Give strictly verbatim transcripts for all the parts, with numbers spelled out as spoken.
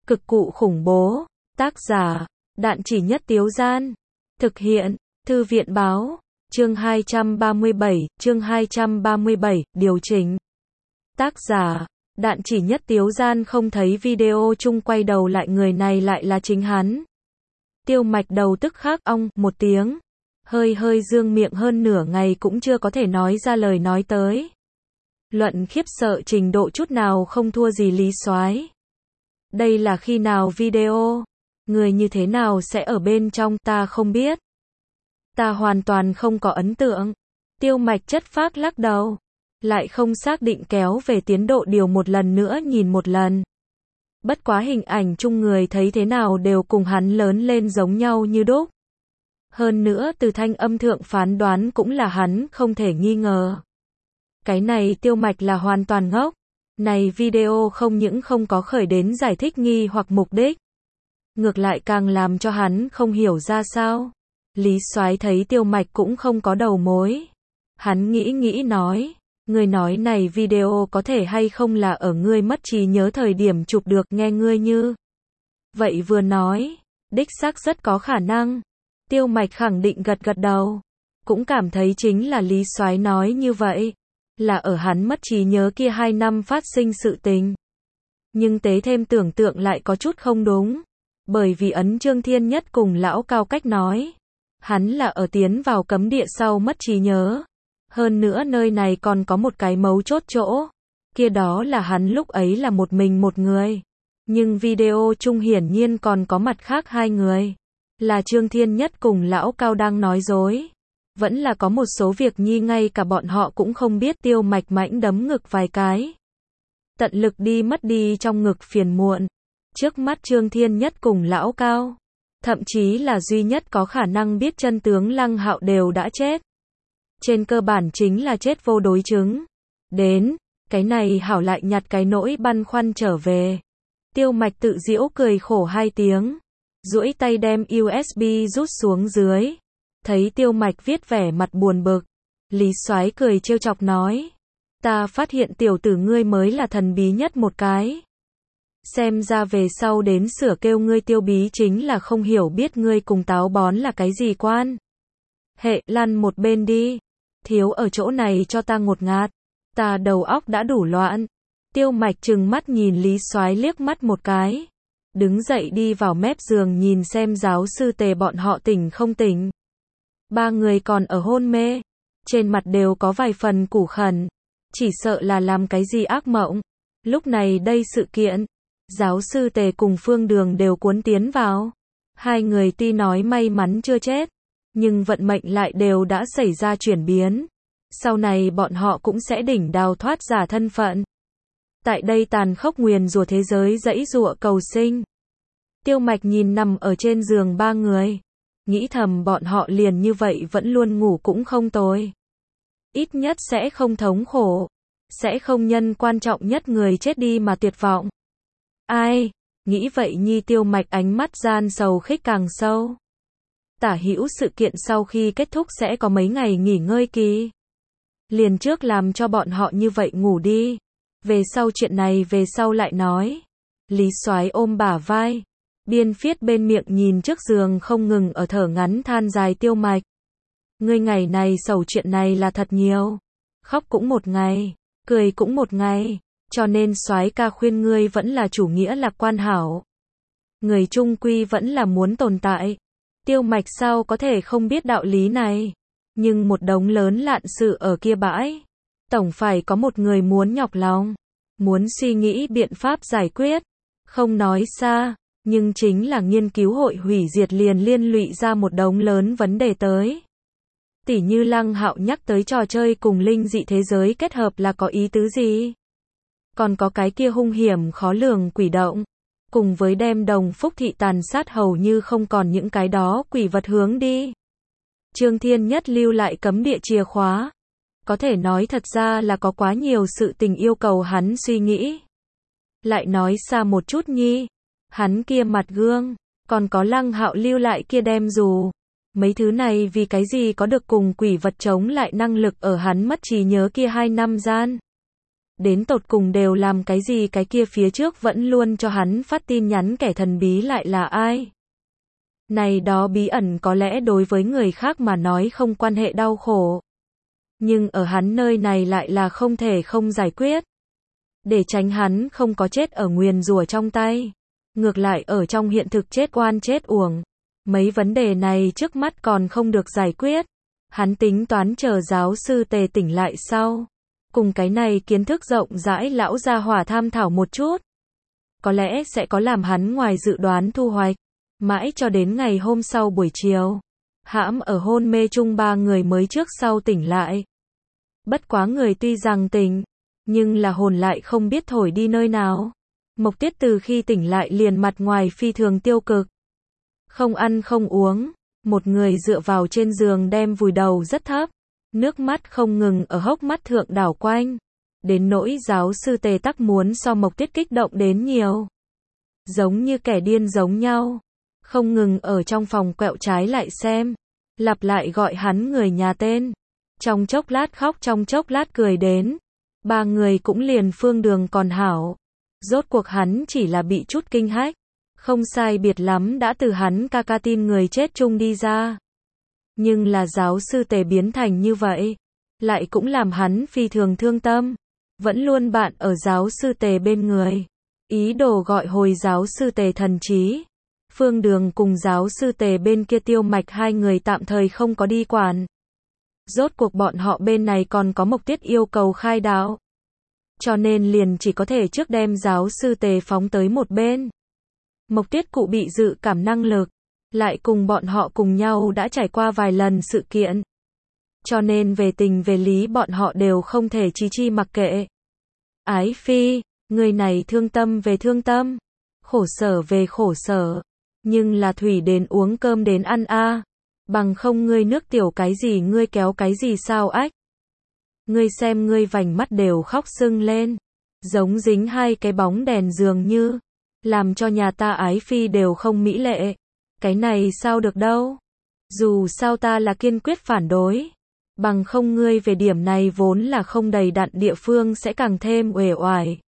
Cực cụ khủng bố. Tác giả, Đạn Chỉ Nhất Tiếu Gian. Thực hiện, Thư viện báo. Chương hai trăm ba mươi bảy, chương hai trăm ba mươi bảy, điều chỉnh. Tác giả, Đạn Chỉ Nhất Tiếu Gian không thấy video chung quay đầu lại người này lại là chính hắn. Tiêu Mạch đầu tức khắc ong một tiếng. Hơi hơi dương miệng hơn nửa ngày cũng chưa có thể nói ra lời nói tới. Luận khiếp sợ trình độ chút nào không thua gì Lý Soái. Đây là khi nào video? Người như thế nào sẽ ở bên trong ta không biết. Ta hoàn toàn không có ấn tượng. Tiêu Mạch chất phác lắc đầu. Lại không xác định kéo về tiến độ điều một lần nữa nhìn một lần. Bất quá hình ảnh chung người thấy thế nào đều cùng hắn lớn lên giống nhau như đúc. Hơn nữa từ thanh âm thượng phán đoán cũng là hắn không thể nghi ngờ. Cái này Tiêu Mạch là hoàn toàn ngốc. Này video không những không có khởi đến giải thích nghi hoặc mục đích. Ngược lại càng làm cho hắn không hiểu ra sao. Lý Soái thấy Tiêu Mạch cũng không có đầu mối. Hắn nghĩ nghĩ nói. Ngươi nói này video có thể hay không là ở ngươi mất trí nhớ thời điểm chụp được nghe ngươi như. Vậy vừa nói. Đích xác rất có khả năng. Tiêu Mạch khẳng định gật gật đầu. Cũng cảm thấy chính là Lý Soái nói như vậy. Là ở hắn mất trí nhớ kia hai năm phát sinh sự tình. Nhưng tế thêm tưởng tượng lại có chút không đúng. Bởi vì ấn Trương Thiên Nhất cùng lão Cao cách nói. Hắn là ở tiến vào cấm địa sau mất trí nhớ. Hơn nữa nơi này còn có một cái mấu chốt chỗ. Kia đó là hắn lúc ấy là một mình một người. Nhưng video chung hiển nhiên còn có mặt khác hai người. Là Trương Thiên Nhất cùng lão Cao đang nói dối. Vẫn là có một số việc nhi ngay cả bọn họ cũng không biết. Tiêu Mạch mãnh đấm ngực vài cái. Tận lực đi mất đi trong ngực phiền muộn. Trước mắt Trương Thiên Nhất cùng lão Cao. Thậm chí là duy nhất có khả năng biết chân tướng Lăng Hạo đều đã chết. Trên cơ bản chính là chết vô đối chứng. Đến, cái này hảo lại nhặt cái nỗi băn khoăn trở về. Tiêu Mạch tự giễu cười khổ hai tiếng. Duỗi tay đem u ét bê rút xuống dưới. Thấy Tiêu Mạch viết vẻ mặt buồn bực. Lý Soái cười trêu chọc nói. Ta phát hiện tiểu tử ngươi mới là thần bí nhất một cái. Xem ra về sau đến sửa kêu ngươi Tiêu bí chính là không hiểu biết ngươi cùng táo bón là cái gì quan. Hệ lăn một bên đi. Thiếu ở chỗ này cho ta ngột ngạt. Ta đầu óc đã đủ loạn. Tiêu Mạch trừng mắt nhìn Lý Soái liếc mắt một cái. Đứng dậy đi vào mép giường nhìn xem giáo sư Tề bọn họ tỉnh không tỉnh. Ba người còn ở hôn mê. Trên mặt đều có vài phần củ khẩn. Chỉ sợ là làm cái gì ác mộng. Lúc này đây sự kiện. Giáo sư Tề cùng Phương Đường đều cuốn tiến vào. Hai người tuy nói may mắn chưa chết. Nhưng vận mệnh lại đều đã xảy ra chuyển biến. Sau này bọn họ cũng sẽ đỉnh đào thoát giả thân phận. Tại đây tàn khốc nguyền rủa thế giới dãy giụa cầu sinh. Tiêu Mạch nhìn nằm ở trên giường ba người. Nghĩ thầm bọn họ liền như vậy vẫn luôn ngủ cũng không tồi. Ít nhất sẽ không thống khổ. Sẽ không nhân quan trọng nhất người chết đi mà tuyệt vọng. Ai? Nghĩ vậy nhi Tiêu Mạch ánh mắt gian sầu khích càng sâu. Tả hữu sự kiện sau khi kết thúc sẽ có mấy ngày nghỉ ngơi kỳ. Liền trước làm cho bọn họ như vậy ngủ đi. Về sau chuyện này về sau lại nói. Lý Soái ôm bả vai. Biên phiết bên miệng nhìn trước giường không ngừng ở thở ngắn than dài Tiêu Mạch. Ngươi ngày này sầu chuyện này là thật nhiều. Khóc cũng một ngày. Cười cũng một ngày. Cho nên Soái ca khuyên ngươi vẫn là chủ nghĩa lạc quan hảo. Người trung quy vẫn là muốn tồn tại. Tiêu Mạch sao có thể không biết đạo lý này. Nhưng một đống lớn lạn sự ở kia bãi. Tổng phải có một người muốn nhọc lòng. Muốn suy nghĩ biện pháp giải quyết. Không nói xa. Nhưng chính là nghiên cứu hội hủy diệt liền liên lụy ra một đống lớn vấn đề tới. Tỉ như Lăng Hạo nhắc tới trò chơi cùng linh dị thế giới kết hợp là có ý tứ gì? Còn có cái kia hung hiểm khó lường quỷ động. Cùng với đem Đồng Phúc Thị tàn sát hầu như không còn những cái đó quỷ vật hướng đi. Trương Thiên Nhất lưu lại cấm địa chìa khóa. Có thể nói thật ra là có quá nhiều sự tình yêu cầu hắn suy nghĩ. Lại nói xa một chút nhi. Hắn kia mặt gương. Còn có Lăng Hạo lưu lại kia đem dù. Mấy thứ này vì cái gì có được cùng quỷ vật chống lại năng lực ở hắn mất trí nhớ kia hai năm gian. đến tột cùng đều làm cái gì, cái kia phía trước vẫn luôn cho hắn phát tin nhắn kẻ thần bí lại là ai? Này đó bí ẩn có lẽ đối với người khác mà nói không quan hệ đau khổ. Nhưng ở hắn nơi này lại là không thể không giải quyết. Để tránh hắn không có chết ở nguyền rủa trong tay. Ngược lại ở trong hiện thực chết oan chết uổng. Mấy vấn đề này trước mắt còn không được giải quyết. Hắn tính toán chờ giáo sư Tề tỉnh lại sau. Cùng cái này kiến thức rộng rãi lão gia hỏa tham thảo một chút. Có lẽ sẽ có làm hắn ngoài dự đoán thu hoạch. Mãi cho đến ngày hôm sau buổi chiều. Hãm ở hôn mê chung ba người mới trước sau tỉnh lại. Bất quá người tuy rằng tỉnh, nhưng là hồn lại không biết thổi đi nơi nào. Mộc Tiết từ khi tỉnh lại liền mặt ngoài phi thường tiêu cực. Không ăn không uống, một người dựa vào trên giường đem vùi đầu rất thấp. Nước mắt không ngừng ở hốc mắt thượng đảo quanh. Đến nỗi giáo sư Tề tắc muốn so Mộc Tiết kích động đến nhiều. Giống như kẻ điên giống nhau. Không ngừng ở trong phòng quẹo trái lại xem. Lặp lại gọi hắn người nhà tên. Trong chốc lát khóc trong chốc lát cười đến. Ba người cũng liền phương đường còn hảo. Rốt cuộc hắn chỉ là bị chút kinh hách. Không sai biệt lắm đã từ hắn ca ca tin người chết chung đi ra. Nhưng là giáo sư Tề biến thành như vậy. Lại cũng làm hắn phi thường thương tâm. Vẫn luôn bạn ở giáo sư Tề bên người. Ý đồ gọi hồi giáo sư Tề thần trí. Phương Đường cùng giáo sư Tề bên kia Tiêu Mạch hai người tạm thời không có đi quản. Rốt cuộc bọn họ bên này còn có Mộc Tiết yêu cầu khai đạo. Cho nên liền chỉ có thể trước đem giáo sư Tề phóng tới một bên. Mộc Tiết cụ bị dự cảm năng lực. Lại cùng bọn họ cùng nhau đã trải qua vài lần sự kiện. Cho nên về tình về lý bọn họ đều không thể chi chi mặc kệ. Ái Phi, người này thương tâm về thương tâm. Khổ sở về khổ sở. Nhưng là thủy đến uống cơm đến ăn a. Bằng không ngươi nước tiểu cái gì ngươi kéo cái gì sao ách. Ngươi xem ngươi vành mắt đều khóc sưng lên. Giống dính hai cái bóng đèn dường như. Làm cho nhà ta Ái Phi đều không mỹ lệ. Cái này sao được đâu. Dù sao ta là kiên quyết phản đối. Bằng không ngươi về điểm này vốn là không đầy đặn địa phương sẽ càng thêm uể oải.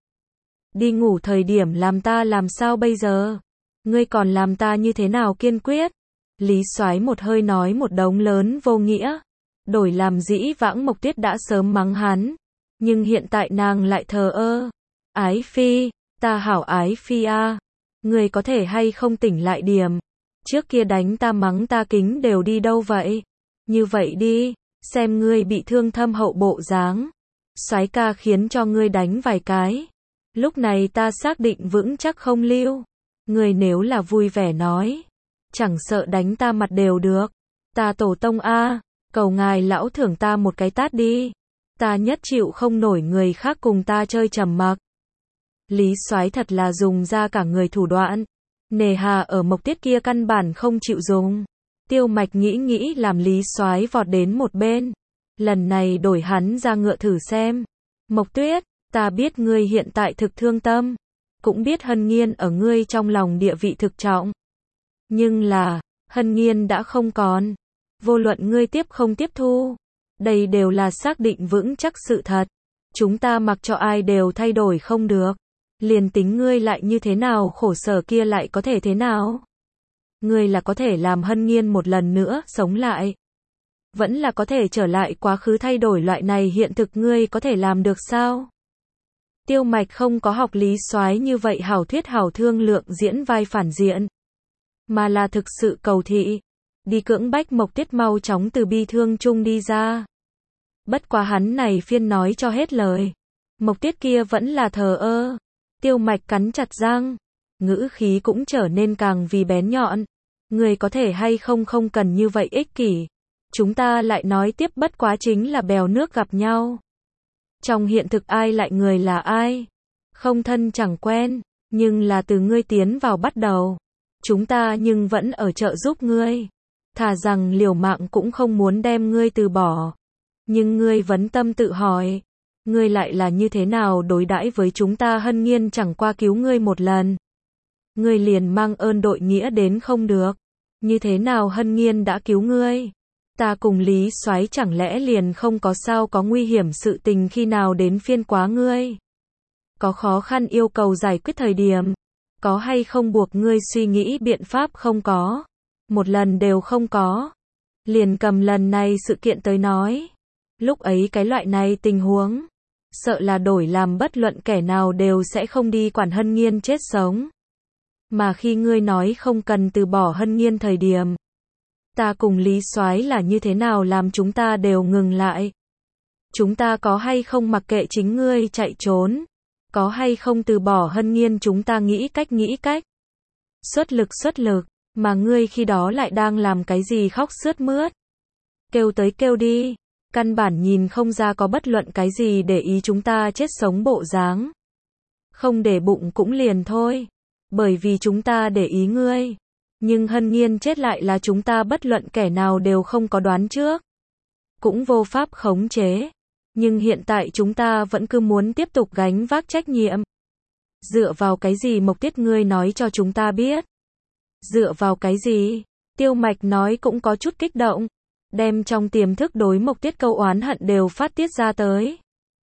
Đi ngủ thời điểm làm ta làm sao bây giờ? Ngươi còn làm ta như thế nào kiên quyết? Lý Soái một hơi nói một đống lớn vô nghĩa. Đổi làm dĩ vãng Mộc Tiết đã sớm mắng hắn. Nhưng hiện tại nàng lại thờ ơ. Ái Phi, ta hảo Ái Phi a. Ngươi có thể hay không tỉnh lại điểm. Trước kia đánh ta mắng ta kính đều đi đâu vậy? Như vậy đi, xem ngươi bị thương thâm hậu bộ dáng. Soái ca khiến cho ngươi đánh vài cái. Lúc này ta xác định vững chắc không lưu. Ngươi nếu là vui vẻ nói. Chẳng sợ đánh ta mặt đều được. Ta tổ tông a, cầu ngài lão thưởng ta một cái tát đi. Ta nhất chịu không nổi người khác cùng ta chơi trầm mặc. Lý Soái thật là dùng ra cả người thủ đoạn. Nề hà ở Mộc Tiết kia căn bản không chịu dùng. Tiêu Mạch nghĩ nghĩ làm Lý Soái vọt đến một bên. Lần này đổi hắn ra ngựa thử xem. Mộc Tuyết, ta biết ngươi hiện tại thực thương tâm. Cũng biết Hân Nghiên ở ngươi trong lòng địa vị thực trọng. Nhưng là, Hân Nghiên đã không còn. Vô luận ngươi tiếp không tiếp thu. Đây đều là xác định vững chắc sự thật. Chúng ta mặc cho ai đều thay đổi không được. Liền tính ngươi lại như thế nào khổ sở kia lại có thể thế nào? Ngươi là có thể làm Hân Nghiên một lần nữa sống lại. Vẫn là có thể trở lại quá khứ thay đổi loại này hiện thực ngươi có thể làm được sao? Tiêu Mạch không có học Lý Soái như vậy hảo thuyết hảo thương lượng diễn vai phản diện. Mà là thực sự cầu thị. Đi cưỡng bách Mộc Tiết mau chóng từ bi thương chung đi ra. Bất quá hắn này phiên nói cho hết lời. Mộc Tiết kia vẫn là thờ ơ. Tiêu Mạch cắn chặt răng. Ngữ khí cũng trở nên càng vì bén nhọn. Người có thể hay không không cần như vậy ích kỷ. Chúng ta lại nói tiếp bất quá chính là bèo nước gặp nhau. Trong hiện thực ai lại người là ai? Không thân chẳng quen. Nhưng là từ ngươi tiến vào bắt đầu. Chúng ta nhưng vẫn ở trợ giúp ngươi. Thà rằng liều mạng cũng không muốn đem ngươi từ bỏ. Nhưng ngươi vấn tâm tự hỏi. Ngươi lại là như thế nào đối đãi với chúng ta Hân Nghiên chẳng qua cứu ngươi một lần. Ngươi liền mang ơn đội nghĩa đến không được. Như thế nào Hân Nghiên đã cứu ngươi. Ta cùng Lý Soái chẳng lẽ liền không có sao có nguy hiểm sự tình khi nào đến phiên quá ngươi? Có khó khăn yêu cầu giải quyết thời điểm, có hay không buộc ngươi suy nghĩ biện pháp không có? Một lần đều không có. Liền cầm lần này sự kiện tới nói. Lúc ấy cái loại này tình huống, sợ là đổi làm bất luận kẻ nào đều sẽ không đi quản Hân Nghiên chết sống. Mà khi ngươi nói không cần từ bỏ Hân Nghiên thời điểm, ta cùng Lý Soái là như thế nào làm chúng ta đều ngừng lại. Chúng ta có hay không mặc kệ chính ngươi chạy trốn, có hay không từ bỏ Hân Nghiên chúng ta nghĩ cách nghĩ cách. Xuất lực xuất lực, mà ngươi khi đó lại đang làm cái gì khóc sướt mướt. Kêu tới kêu đi, căn bản nhìn không ra có bất luận cái gì để ý chúng ta chết sống bộ dáng. Không để bụng cũng liền thôi, bởi vì chúng ta để ý ngươi. Nhưng Hân Nghiên chết lại là chúng ta bất luận kẻ nào đều không có đoán trước. Cũng vô pháp khống chế. Nhưng hiện tại chúng ta vẫn cứ muốn tiếp tục gánh vác trách nhiệm. Dựa vào cái gì Mộc Tiết ngươi nói cho chúng ta biết? Dựa vào cái gì? Tiêu Mạch nói cũng có chút kích động. Đem trong tiềm thức đối Mộc Tiết câu oán hận đều phát tiết ra tới.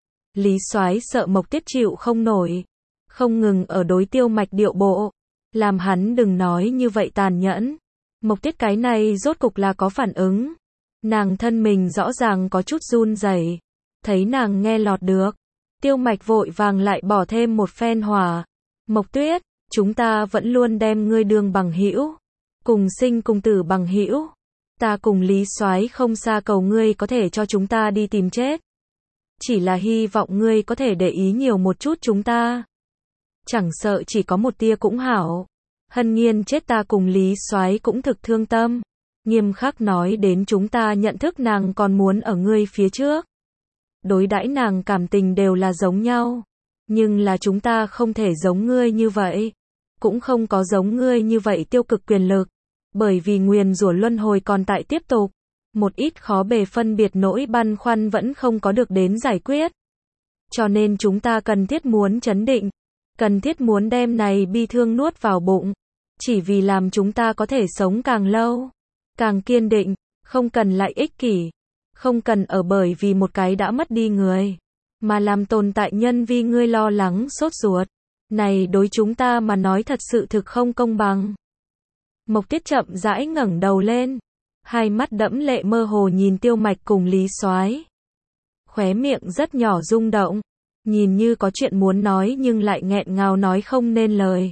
Lý Soái sợ Mộc Tiết chịu không nổi. Không ngừng ở đối Tiêu Mạch điệu bộ. Làm hắn đừng nói như vậy tàn nhẫn. Mộc Tiết cái này rốt cục là có phản ứng. Nàng thân mình rõ ràng có chút run rẩy. Thấy nàng nghe lọt được. Tiêu Mạch vội vàng lại bỏ thêm một phen hòa. Mộc Tuyết, chúng ta vẫn luôn đem ngươi đương bằng hữu, cùng sinh cùng tử bằng hữu. Ta cùng Lý Soái không xa cầu ngươi có thể cho chúng ta đi tìm chết. Chỉ là hy vọng ngươi có thể để ý nhiều một chút chúng ta. Chẳng sợ chỉ có một tia cũng hảo. Hân Nghiên chết ta cùng Lý Soái cũng thực thương tâm. Nghiêm khắc nói đến chúng ta nhận thức nàng còn muốn ở ngươi phía trước. Đối đãi nàng cảm tình đều là giống nhau. Nhưng là chúng ta không thể giống ngươi như vậy. Cũng không có giống ngươi như vậy tiêu cực quyền lực. Bởi vì nguyền rủa luân hồi còn tại tiếp tục. Một ít khó bề phân biệt nỗi băn khoăn vẫn không có được đến giải quyết. Cho nên chúng ta cần thiết muốn chấn định. Cần thiết muốn đem này bi thương nuốt vào bụng. Chỉ vì làm chúng ta có thể sống càng lâu. Càng kiên định. Không cần lại ích kỷ. Không cần ở bởi vì một cái đã mất đi người. Mà làm tồn tại nhân vì ngươi lo lắng sốt ruột. Này đối chúng ta mà nói thật sự thực không công bằng. Mộc Tiết chậm rãi ngẩng đầu lên. Hai mắt đẫm lệ mơ hồ nhìn Tiêu Mạch cùng Lý Soái. Khóe miệng rất nhỏ rung động. Nhìn như có chuyện muốn nói nhưng lại nghẹn ngào nói không nên lời.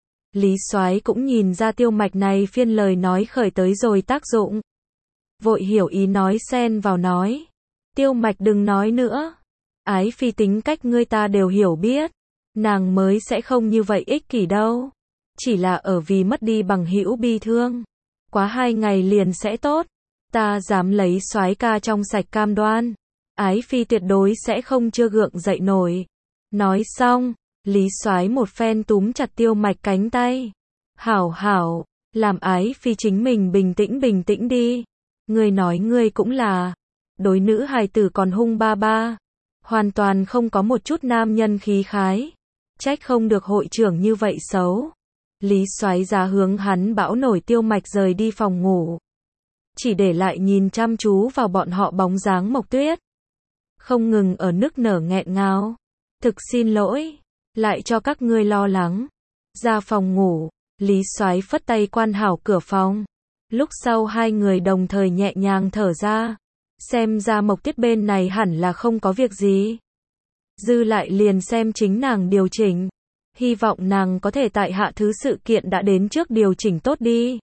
Lý Soái cũng nhìn ra Tiêu Mạch này phiên lời nói khởi tới rồi tác dụng. Vội hiểu ý nói xen vào nói. Tiêu Mạch đừng nói nữa. Ái Phi tính cách ngươi ta đều hiểu biết. Nàng mới sẽ không như vậy ích kỷ đâu. Chỉ là ở vì mất đi bằng hữu bi thương. Quá hai ngày liền sẽ tốt. Ta dám lấy Soái ca trong sạch cam đoan. Ái Phi tuyệt đối sẽ không chưa gượng dậy nổi. Nói xong, Lý Soái một phen túm chặt Tiêu Mạch cánh tay. Hảo hảo, làm Ái Phi chính mình bình tĩnh bình tĩnh đi. Ngươi nói ngươi cũng là. Đối nữ hài tử còn hung ba ba. Hoàn toàn không có một chút nam nhân khí khái. Trách không được hội trưởng như vậy xấu. Lý Soái ra hướng hắn bão nổi Tiêu Mạch rời đi phòng ngủ. Chỉ để lại nhìn chăm chú vào bọn họ bóng dáng Mộc Tuyết. Không ngừng ở nức nở nghẹn ngào. Thực xin lỗi. Lại cho các ngươi lo lắng. Ra phòng ngủ. Lý Soái phất tay quan hảo cửa phòng. Lúc sau hai người đồng thời nhẹ nhàng thở ra. Xem ra Mộc Tuyết bên này hẳn là không có việc gì. Dư lại liền xem chính nàng điều chỉnh. Hy vọng nàng có thể tại hạ thứ sự kiện đã đến trước điều chỉnh tốt đi.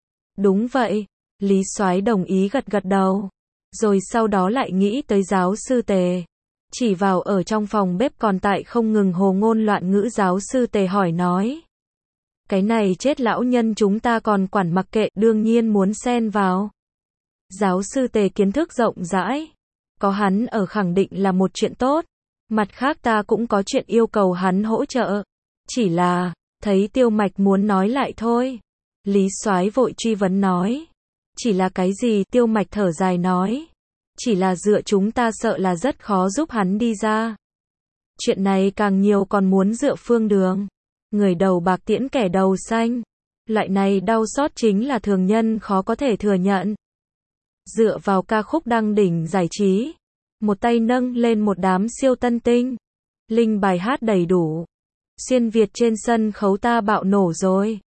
Đúng vậy. Lý Soái đồng ý gật gật đầu. Rồi sau đó lại nghĩ tới giáo sư Tề. Chỉ vào ở trong phòng bếp còn tại không ngừng hồ ngôn loạn ngữ giáo sư Tề hỏi nói. Cái này chết lão nhân chúng ta còn quản mặc kệ đương nhiên muốn xen vào. Giáo sư Tề kiến thức rộng rãi. Có hắn ở khẳng định là một chuyện tốt. Mặt khác ta cũng có chuyện yêu cầu hắn hỗ trợ. Chỉ là, thấy Tiêu Mạch muốn nói lại thôi. Lý Soái vội truy vấn nói. Chỉ là cái gì? Tiêu Mạch thở dài nói. Chỉ là dựa chúng ta sợ là rất khó giúp hắn đi ra. Chuyện này càng nhiều còn muốn dựa Phương Đường. Người đầu bạc tiễn kẻ đầu xanh. Loại này đau xót chính là thường nhân khó có thể thừa nhận. Dựa vào ca khúc đăng đỉnh giải trí, một tay nâng lên một đám siêu tân tinh. Linh bài hát đầy đủ. Xuyên Việt trên sân khấu ta bạo nổ rồi.